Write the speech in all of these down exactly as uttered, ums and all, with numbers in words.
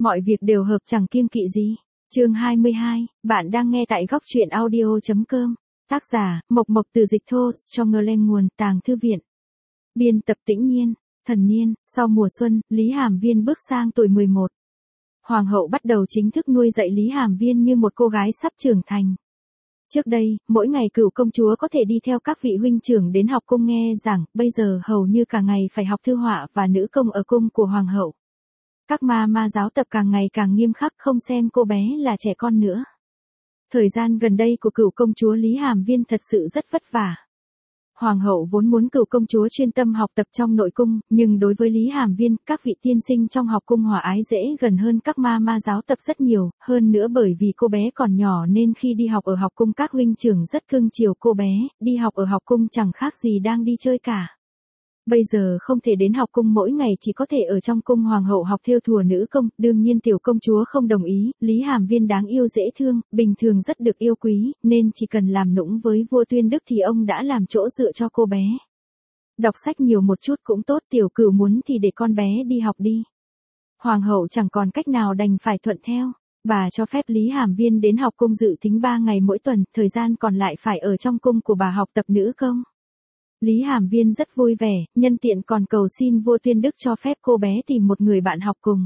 Mọi việc đều hợp chẳng kiêng kỵ gì. Chương hai mươi hai, bạn đang nghe tại góc truyện audio chấm com. Tác giả, Mộc Mộc từ dịch thô, cho ngơ lên nguồn, Tàng Thư Viện. Biên tập Tĩnh Nhiên, Thần Niên. Sau mùa xuân, Lý Hàm Viên bước sang tuổi mười một. Hoàng hậu bắt đầu chính thức nuôi dạy Lý Hàm Viên như một cô gái sắp trưởng thành. Trước đây, mỗi ngày Cửu công chúa có thể đi theo các vị huynh trưởng đến học cung nghe giảng, bây giờ hầu như cả ngày phải học thư họa và nữ công ở cung của hoàng hậu. Các ma ma giáo tập càng ngày càng nghiêm khắc, không xem cô bé là trẻ con nữa. Thời gian gần đây của Cửu công chúa Lý Hàm Viên thật sự rất vất vả. Hoàng hậu vốn muốn Cửu công chúa chuyên tâm học tập trong nội cung, nhưng đối với Lý Hàm Viên, các vị tiên sinh trong học cung hòa ái dễ gần hơn các ma ma giáo tập rất nhiều, hơn nữa bởi vì cô bé còn nhỏ nên khi đi học ở học cung các huynh trưởng rất cưng chiều cô bé, đi học ở học cung chẳng khác gì đang đi chơi cả. Bây giờ không thể đến học cung mỗi ngày, chỉ có thể ở trong cung hoàng hậu học thêu thùa nữ công, đương nhiên tiểu công chúa không đồng ý. Lý Hàm Viên đáng yêu dễ thương, bình thường rất được yêu quý, nên chỉ cần làm nũng với vua Tuyên Đức thì ông đã làm chỗ dựa cho cô bé. Đọc sách nhiều một chút cũng tốt, tiểu cửu muốn thì để con bé đi học đi. Hoàng hậu chẳng còn cách nào đành phải thuận theo. Bà cho phép Lý Hàm Viên đến học cung dự tính ba ngày mỗi tuần, thời gian còn lại phải ở trong cung của bà học tập nữ công. Lý Hàm Viên rất vui vẻ, nhân tiện còn cầu xin vua Tuyên Đức cho phép cô bé tìm một người bạn học cùng.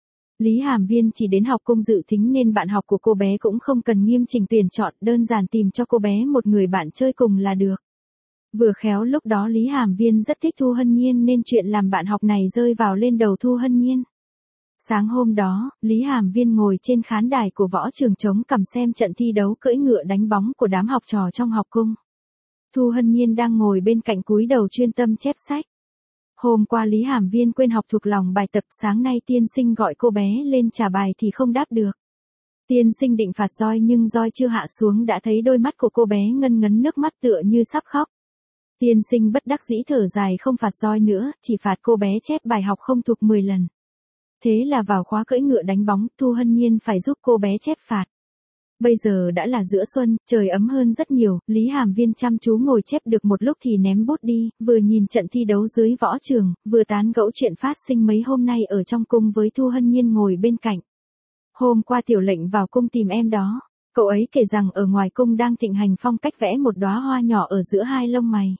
Lý Hàm Viên chỉ đến học cung dự tính nên bạn học của cô bé cũng không cần nghiêm chỉnh tuyển chọn, đơn giản tìm cho cô bé một người bạn chơi cùng là được. Vừa khéo lúc đó Lý Hàm Viên rất thích Thu Hân Nhiên nên chuyện làm bạn học này rơi vào lên đầu Thu Hân Nhiên. Sáng hôm đó, Lý Hàm Viên ngồi trên khán đài của võ trường chống cằm xem trận thi đấu cưỡi ngựa đánh bóng của đám học trò trong học cung. Thu Hân Nhiên đang ngồi bên cạnh cúi đầu chuyên tâm chép sách. Hôm qua Lý Hàm Viên quên học thuộc lòng bài tập, sáng nay tiên sinh gọi cô bé lên trả bài thì không đáp được. Tiên sinh định phạt roi nhưng roi chưa hạ xuống đã thấy đôi mắt của cô bé ngân ngấn nước mắt tựa như sắp khóc. Tiên sinh bất đắc dĩ thở dài không phạt roi nữa, chỉ phạt cô bé chép bài học không thuộc mười lần. Thế là vào khóa cưỡi ngựa đánh bóng, Thu Hân Nhiên phải giúp cô bé chép phạt. Bây giờ đã là giữa xuân, trời ấm hơn rất nhiều, Lý Hàm Viên chăm chú ngồi chép được một lúc thì ném bút đi, vừa nhìn trận thi đấu dưới võ trường, vừa tán gẫu chuyện phát sinh mấy hôm nay ở trong cung với Thu Hân Nhiên ngồi bên cạnh. Hôm qua tiểu lệnh vào cung tìm em đó, cậu ấy kể rằng ở ngoài cung đang thịnh hành phong cách vẽ một đóa hoa nhỏ ở giữa hai lông mày.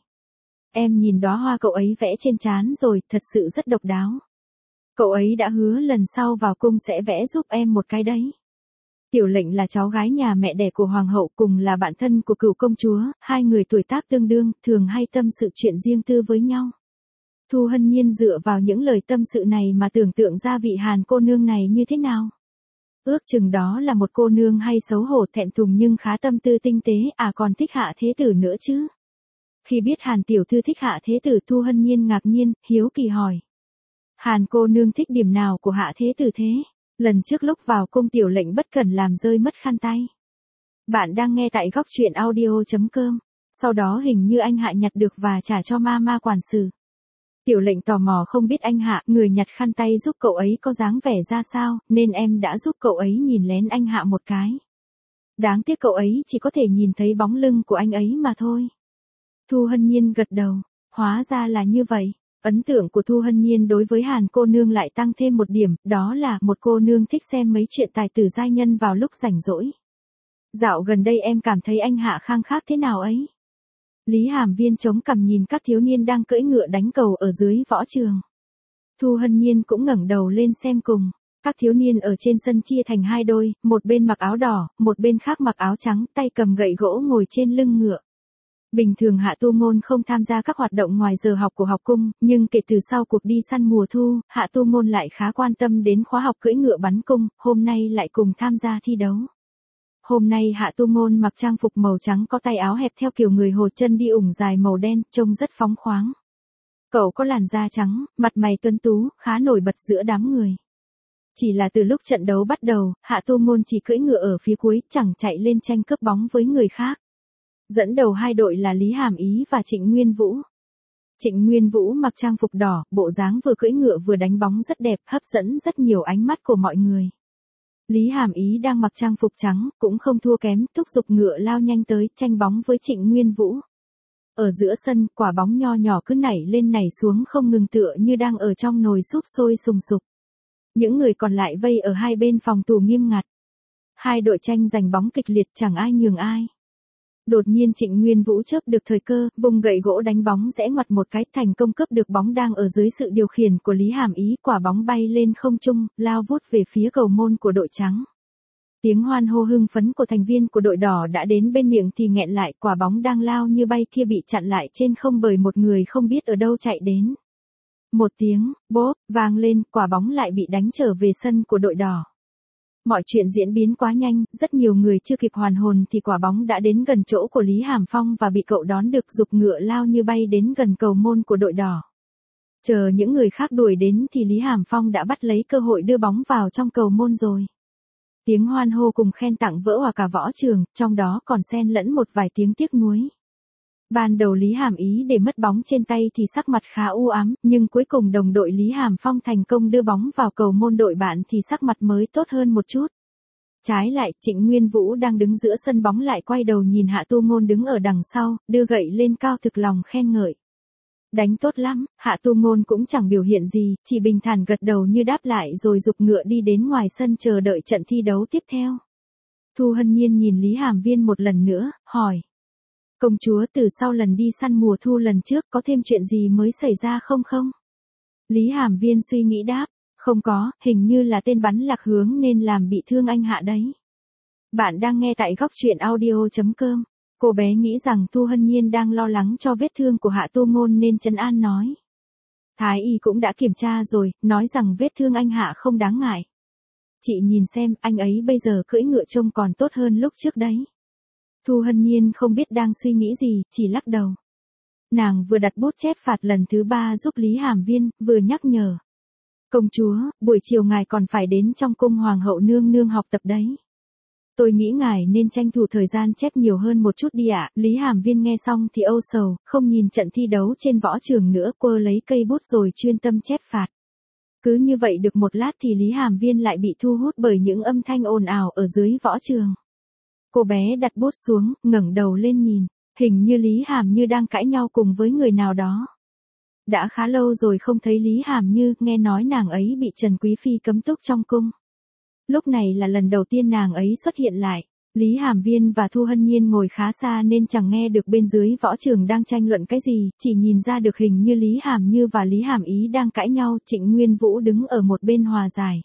Em nhìn đóa hoa cậu ấy vẽ trên trán rồi, thật sự rất độc đáo. Cậu ấy đã hứa lần sau vào cung sẽ vẽ giúp em một cái đấy. Tiểu lệnh là cháu gái nhà mẹ đẻ của hoàng hậu, cùng là bạn thân của Cửu công chúa, hai người tuổi tác tương đương, thường hay tâm sự chuyện riêng tư với nhau. Thu Hân Nhiên dựa vào những lời tâm sự này mà tưởng tượng ra vị Hàn cô nương này như thế nào. Ước chừng đó là một cô nương hay xấu hổ thẹn thùng nhưng khá tâm tư tinh tế, à còn thích Hạ Thế Tử nữa chứ. Khi biết Hàn tiểu thư thích Hạ Thế Tử, Thu Hân Nhiên ngạc nhiên, hiếu kỳ hỏi. Hàn cô nương thích điểm nào của Hạ Thế Tử thế? Lần trước lúc vào cung tiểu lệnh bất cẩn làm rơi mất khăn tay. Bạn đang nghe tại góc truyện audio chấm com. Sau đó hình như anh Hạ nhặt được và trả cho ma ma quản sự. Tiểu lệnh tò mò không biết anh Hạ, người nhặt khăn tay giúp cậu ấy có dáng vẻ ra sao, nên em đã giúp cậu ấy nhìn lén anh Hạ một cái. Đáng tiếc cậu ấy chỉ có thể nhìn thấy bóng lưng của anh ấy mà thôi. Thu Hân Nhiên gật đầu, hóa ra là như vậy. Ấn tượng của Thu Hân Nhiên đối với Hàn cô nương lại tăng thêm một điểm, đó là một cô nương thích xem mấy chuyện tài tử giai nhân vào lúc rảnh rỗi. Dạo gần đây em cảm thấy anh Hạ khang khác thế nào ấy? Lý Hàm Viên chống cằm nhìn các thiếu niên đang cưỡi ngựa đánh cầu ở dưới võ trường. Thu Hân Nhiên cũng ngẩng đầu lên xem cùng. Các thiếu niên ở trên sân chia thành hai đôi, một bên mặc áo đỏ, một bên khác mặc áo trắng, tay cầm gậy gỗ ngồi trên lưng ngựa. Bình thường Hạ Tu Ngôn không tham gia các hoạt động ngoài giờ học của học cung, nhưng kể từ sau cuộc đi săn mùa thu, Hạ Tu Ngôn lại khá quan tâm đến khóa học cưỡi ngựa bắn cung, hôm nay lại cùng tham gia thi đấu. Hôm nay Hạ Tu Ngôn mặc trang phục màu trắng có tay áo hẹp theo kiểu người Hồ, chân đi ủng dài màu đen, trông rất phóng khoáng. Cậu có làn da trắng, mặt mày tuấn tú, khá nổi bật giữa đám người. Chỉ là từ lúc trận đấu bắt đầu, Hạ Tu Ngôn chỉ cưỡi ngựa ở phía cuối, chẳng chạy lên tranh cướp bóng với người khác. Dẫn đầu hai đội là Lý Hàm Ý và Trịnh Nguyên Vũ. Trịnh Nguyên Vũ mặc trang phục đỏ, bộ dáng vừa cưỡi ngựa vừa đánh bóng rất đẹp, hấp dẫn rất nhiều ánh mắt của mọi người. Lý Hàm Ý đang mặc trang phục trắng, cũng không thua kém, thúc giục ngựa lao nhanh tới, tranh bóng với Trịnh Nguyên Vũ. Ở giữa sân, quả bóng nho nhỏ cứ nảy lên nảy xuống không ngừng tựa như đang ở trong nồi súp sôi sùng sục. Những người còn lại vây ở hai bên phòng thủ nghiêm ngặt. Hai đội tranh giành bóng kịch liệt chẳng ai nhường ai. Đột nhiên Trịnh Nguyên Vũ chớp được thời cơ, vùng gậy gỗ đánh bóng rẽ ngoặt một cái, thành công cướp được bóng đang ở dưới sự điều khiển của Lý Hàm Ý, quả bóng bay lên không trung, lao vút về phía cầu môn của đội trắng. Tiếng hoan hô hưng phấn của thành viên của đội đỏ đã đến bên miệng thì nghẹn lại, quả bóng đang lao như bay kia bị chặn lại trên không bởi một người không biết ở đâu chạy đến. Một tiếng, bốp, vang lên, quả bóng lại bị đánh trở về sân của đội đỏ. Mọi chuyện diễn biến quá nhanh, rất nhiều người chưa kịp hoàn hồn thì quả bóng đã đến gần chỗ của Lý Hàm Phong và bị cậu đón được, giục ngựa lao như bay đến gần cầu môn của đội đỏ. Chờ những người khác đuổi đến thì Lý Hàm Phong đã bắt lấy cơ hội đưa bóng vào trong cầu môn rồi. Tiếng hoan hô cùng khen tặng vỡ hòa cả võ trường, trong đó còn xen lẫn một vài tiếng tiếc nuối. Ban đầu Lý Hàm Ý để mất bóng trên tay thì sắc mặt khá u ám, nhưng cuối cùng đồng đội Lý Hàm Phong thành công đưa bóng vào cầu môn đội bạn thì sắc mặt mới tốt hơn một chút. Trái lại, Trịnh Nguyên Vũ đang đứng giữa sân bóng lại quay đầu nhìn Hạ Tu Ngôn đứng ở đằng sau, đưa gậy lên cao thực lòng khen ngợi. Đánh tốt lắm, Hạ Tu Ngôn cũng chẳng biểu hiện gì, chỉ bình thản gật đầu như đáp lại rồi giục ngựa đi đến ngoài sân chờ đợi trận thi đấu tiếp theo. Thu Hân Nhiên nhìn Lý Hàm Viên một lần nữa, hỏi. Công chúa, từ sau lần đi săn mùa thu lần trước có thêm chuyện gì mới xảy ra không không? Lý Hàm Viên suy nghĩ đáp, không có, hình như là tên bắn lạc hướng nên làm bị thương anh Hạ đấy. Bạn đang nghe tại góc truyện audio chấm com. Cô bé nghĩ rằng Thu Hân Nhiên đang lo lắng cho vết thương của Hạ Tu Ngôn nên trấn an nói. Thái y cũng đã kiểm tra rồi, nói rằng vết thương anh Hạ không đáng ngại. Chị nhìn xem, anh ấy bây giờ cưỡi ngựa trông còn tốt hơn lúc trước đấy. Thu Hân Nhiên không biết đang suy nghĩ gì, chỉ lắc đầu. Nàng vừa đặt bút chép phạt lần thứ ba giúp Lý Hàm Viên, vừa nhắc nhở. Công chúa, buổi chiều ngài còn phải đến trong cung Hoàng hậu nương nương học tập đấy. Tôi nghĩ ngài nên tranh thủ thời gian chép nhiều hơn một chút đi ạ. Lý Hàm Viên nghe xong thì âu sầu, không nhìn trận thi đấu trên võ trường nữa, quơ lấy cây bút rồi chuyên tâm chép phạt. Cứ như vậy được một lát thì Lý Hàm Viên lại bị thu hút bởi những âm thanh ồn ào ở dưới võ trường. Cô bé đặt bút xuống, ngẩng đầu lên nhìn, hình như Lý Hàm Như đang cãi nhau cùng với người nào đó. Đã khá lâu rồi không thấy Lý Hàm Như, nghe nói nàng ấy bị Trần Quý Phi cấm túc trong cung. Lúc này là lần đầu tiên nàng ấy xuất hiện lại. Lý Hàm Viên và Thu Hân Nhiên ngồi khá xa nên chẳng nghe được bên dưới võ trường đang tranh luận cái gì, chỉ nhìn ra được hình như Lý Hàm Như và Lý Hàm Ý đang cãi nhau. Trịnh Nguyên Vũ đứng ở một bên hòa giải.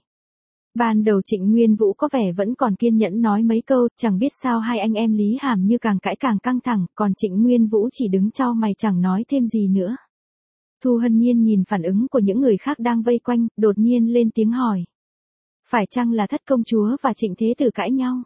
Ban đầu Trịnh Nguyên Vũ có vẻ vẫn còn kiên nhẫn nói mấy câu, chẳng biết sao hai anh em Lý Hàm Như càng cãi càng căng thẳng, còn Trịnh Nguyên Vũ chỉ đứng chau mày chẳng nói thêm gì nữa. Thu Hân Nhiên nhìn phản ứng của những người khác đang vây quanh, đột nhiên lên tiếng hỏi. Phải chăng là Thất công chúa và Trịnh Thế tử cãi nhau?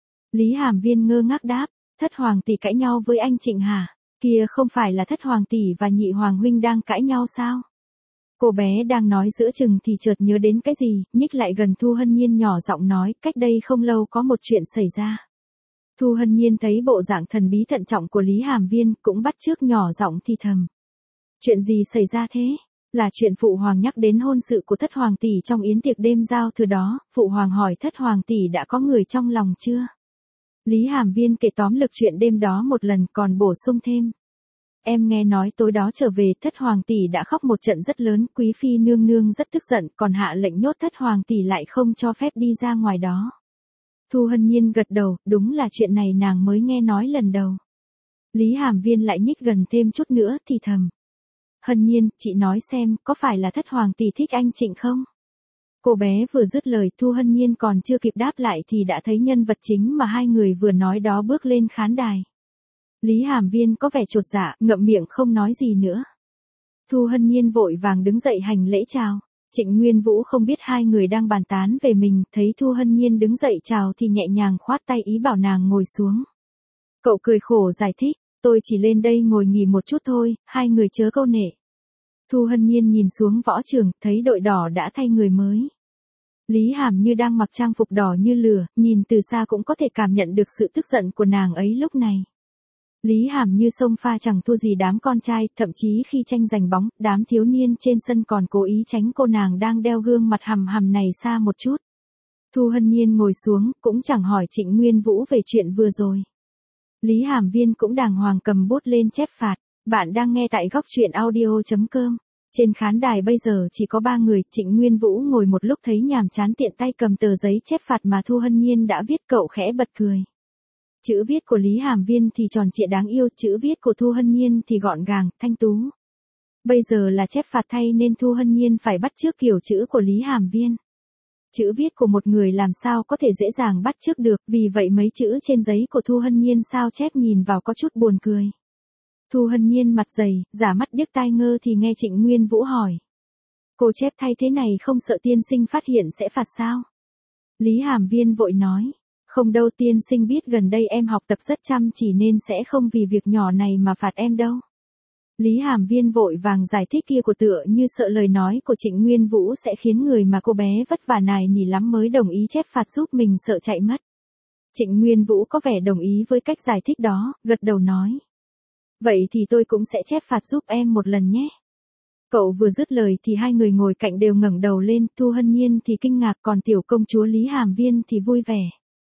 Lý Hàm Viên ngơ ngác đáp, Thất hoàng tỷ cãi nhau với anh Trịnh hả? Kia không phải là Thất hoàng tỷ và Nhị hoàng huynh đang cãi nhau sao? Cô bé đang nói giữa chừng thì chợt nhớ đến cái gì, nhích lại gần Thu Hân Nhiên nhỏ giọng nói, cách đây không lâu có một chuyện xảy ra. Thu Hân Nhiên thấy bộ dạng thần bí thận trọng của Lý Hàm Viên, cũng bắt chước nhỏ giọng thì thầm. Chuyện gì xảy ra thế? Là chuyện phụ hoàng nhắc đến hôn sự của Thất hoàng tỷ trong yến tiệc đêm giao thừa đó, phụ hoàng hỏi Thất hoàng tỷ đã có người trong lòng chưa? Lý Hàm Viên kể tóm lược chuyện đêm đó một lần, còn bổ sung thêm. Em nghe nói tối đó trở về Thất hoàng tỷ đã khóc một trận rất lớn, Quý Phi nương nương rất tức giận, còn hạ lệnh nhốt Thất hoàng tỷ lại không cho phép đi ra ngoài đó. Thu Hân Nhiên gật đầu, đúng là chuyện này nàng mới nghe nói lần đầu. Lý Hàm Viên lại nhích gần thêm chút nữa thì thầm. Hân Nhiên, chị nói xem, có phải là Thất hoàng tỷ thích anh Trịnh không? Cô bé vừa dứt lời, Thu Hân Nhiên còn chưa kịp đáp lại thì đã thấy nhân vật chính mà hai người vừa nói đó bước lên khán đài. Lý Hàm Viên có vẻ chột dạ, ngậm miệng không nói gì nữa. Thu Hân Nhiên vội vàng đứng dậy hành lễ chào. Trịnh Nguyên Vũ không biết hai người đang bàn tán về mình, thấy Thu Hân Nhiên đứng dậy chào thì nhẹ nhàng khoát tay ý bảo nàng ngồi xuống. Cậu cười khổ giải thích, tôi chỉ lên đây ngồi nghỉ một chút thôi, hai người chớ câu nệ. Thu Hân Nhiên nhìn xuống võ trường, thấy đội đỏ đã thay người mới. Lý Hàm Như đang mặc trang phục đỏ như lửa, nhìn từ xa cũng có thể cảm nhận được sự tức giận của nàng ấy lúc này. Lý Hàm Như xông pha chẳng thua gì đám con trai, thậm chí khi tranh giành bóng, đám thiếu niên trên sân còn cố ý tránh cô nàng đang đeo gương mặt hằm hằm này xa một chút. Thu Hân Nhiên ngồi xuống, cũng chẳng hỏi Trịnh Nguyên Vũ về chuyện vừa rồi. Lý Hàm Viên cũng đàng hoàng cầm bút lên chép phạt. Bạn đang nghe tại góc truyện audio chấm com. Trên khán đài bây giờ chỉ có ba người, Trịnh Nguyên Vũ ngồi một lúc thấy nhàm chán tiện tay cầm tờ giấy chép phạt mà Thu Hân Nhiên đã viết, cậu khẽ bật cười. Chữ viết của Lý Hàm Viên thì tròn trịa đáng yêu, chữ viết của Thu Hân Nhiên thì gọn gàng, thanh tú. Bây giờ là chép phạt thay nên Thu Hân Nhiên phải bắt chước kiểu chữ của Lý Hàm Viên. Chữ viết của một người làm sao có thể dễ dàng bắt chước được, vì vậy mấy chữ trên giấy của Thu Hân Nhiên sao chép nhìn vào có chút buồn cười. Thu Hân Nhiên mặt dày, giả mắt điếc tai ngơ thì nghe Trịnh Nguyên Vũ hỏi. Cô chép thay thế này không sợ tiên sinh phát hiện sẽ phạt sao? Lý Hàm Viên vội nói. Không đâu, tiên sinh biết gần đây em học tập rất chăm chỉ nên sẽ không vì việc nhỏ này mà phạt em đâu. Lý Hàm Viên vội vàng giải thích kia của tựa như sợ lời nói của Trịnh Nguyên Vũ sẽ khiến người mà cô bé vất vả nài nỉ lắm mới đồng ý chép phạt giúp mình sợ chạy mất. Trịnh Nguyên Vũ có vẻ đồng ý với cách giải thích đó, gật đầu nói. Vậy thì tôi cũng sẽ chép phạt giúp em một lần nhé. Cậu vừa dứt lời thì hai người ngồi cạnh đều ngẩng đầu lên, Thu Hân Nhiên thì kinh ngạc còn tiểu công chúa Lý Hàm Viên thì vui vẻ.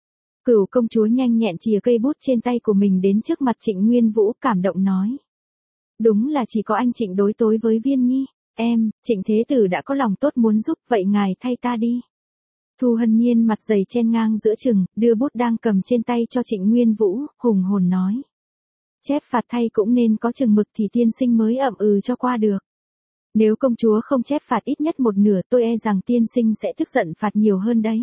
Cửu công chúa nhanh nhẹn chìa cây bút trên tay của mình đến trước mặt Trịnh Nguyên Vũ cảm động nói. Đúng là chỉ có anh Trịnh đối tối với Viên Nhi, em, Trịnh Thế Tử đã có lòng tốt muốn giúp, vậy ngài thay ta đi. Thu Hân Nhiên mặt dày chen ngang giữa chừng, đưa bút đang cầm trên tay cho Trịnh Nguyên Vũ, hùng hồn nói. Chép phạt thay cũng nên có chừng mực thì tiên sinh mới ậm ừ cho qua được. Nếu công chúa không chép phạt ít nhất một nửa tôi e rằng tiên sinh sẽ tức giận phạt nhiều hơn đấy.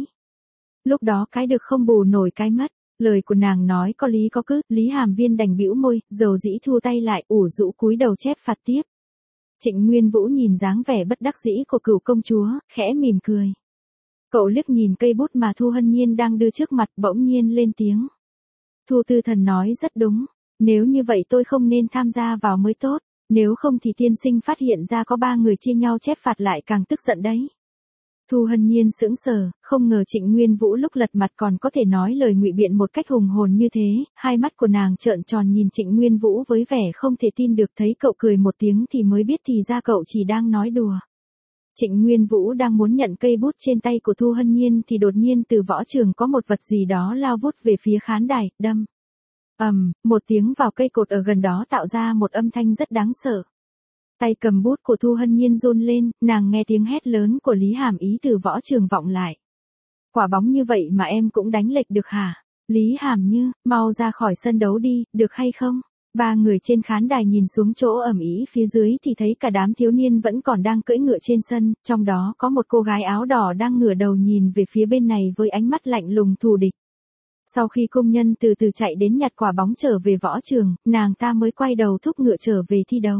Lúc đó cái được không bù nổi cái mất, lời của nàng nói có lý có cứ, Lý Hàm Viên đành bĩu môi, dầu dĩ thu tay lại, ủ rũ cúi đầu chép phạt tiếp. Trịnh Nguyên Vũ nhìn dáng vẻ bất đắc dĩ của cửu công chúa, khẽ mỉm cười. Cậu liếc nhìn cây bút mà Thu Hân Nhiên đang đưa trước mặt, bỗng nhiên lên tiếng. Thu Tư Thần nói rất đúng, nếu như vậy tôi không nên tham gia vào mới tốt, nếu không thì tiên sinh phát hiện ra có ba người chia nhau chép phạt lại càng tức giận đấy. Thu Hân Nhiên sững sờ, không ngờ Trịnh Nguyên Vũ lúc lật mặt còn có thể nói lời ngụy biện một cách hùng hồn như thế, hai mắt của nàng trợn tròn nhìn Trịnh Nguyên Vũ với vẻ không thể tin được, thấy cậu cười một tiếng thì mới biết thì ra cậu chỉ đang nói đùa. Trịnh Nguyên Vũ đang muốn nhận cây bút trên tay của Thu Hân Nhiên thì đột nhiên từ võ trường có một vật gì đó lao vút về phía khán đài, đâm. ầm, um, một tiếng vào cây cột ở gần đó tạo ra một âm thanh rất đáng sợ. Tay cầm bút của Thu Hân Nhiên run lên, nàng nghe tiếng hét lớn của Lý Hàm Ý từ võ trường vọng lại. Quả bóng như vậy mà em cũng đánh lệch được hả? Lý Hàm Như, mau ra khỏi sân đấu đi, được hay không? Ba người trên khán đài nhìn xuống chỗ ầm ĩ phía dưới thì thấy cả đám thiếu niên vẫn còn đang cưỡi ngựa trên sân, trong đó có một cô gái áo đỏ đang ngửa đầu nhìn về phía bên này với ánh mắt lạnh lùng thù địch. Sau khi công nhân từ từ chạy đến nhặt quả bóng trở về võ trường, nàng ta mới quay đầu thúc ngựa trở về thi đấu.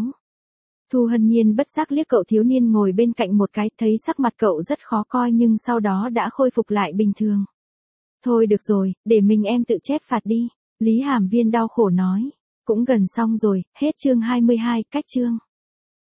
Thu Hân Nhiên bất giác liếc cậu thiếu niên ngồi bên cạnh một cái, thấy sắc mặt cậu rất khó coi nhưng sau đó đã khôi phục lại bình thường. Thôi được rồi, để mình em tự chép phạt đi, Lý Hàm Viên đau khổ nói. Cũng gần xong rồi, hết chương hai mươi hai, cách chương.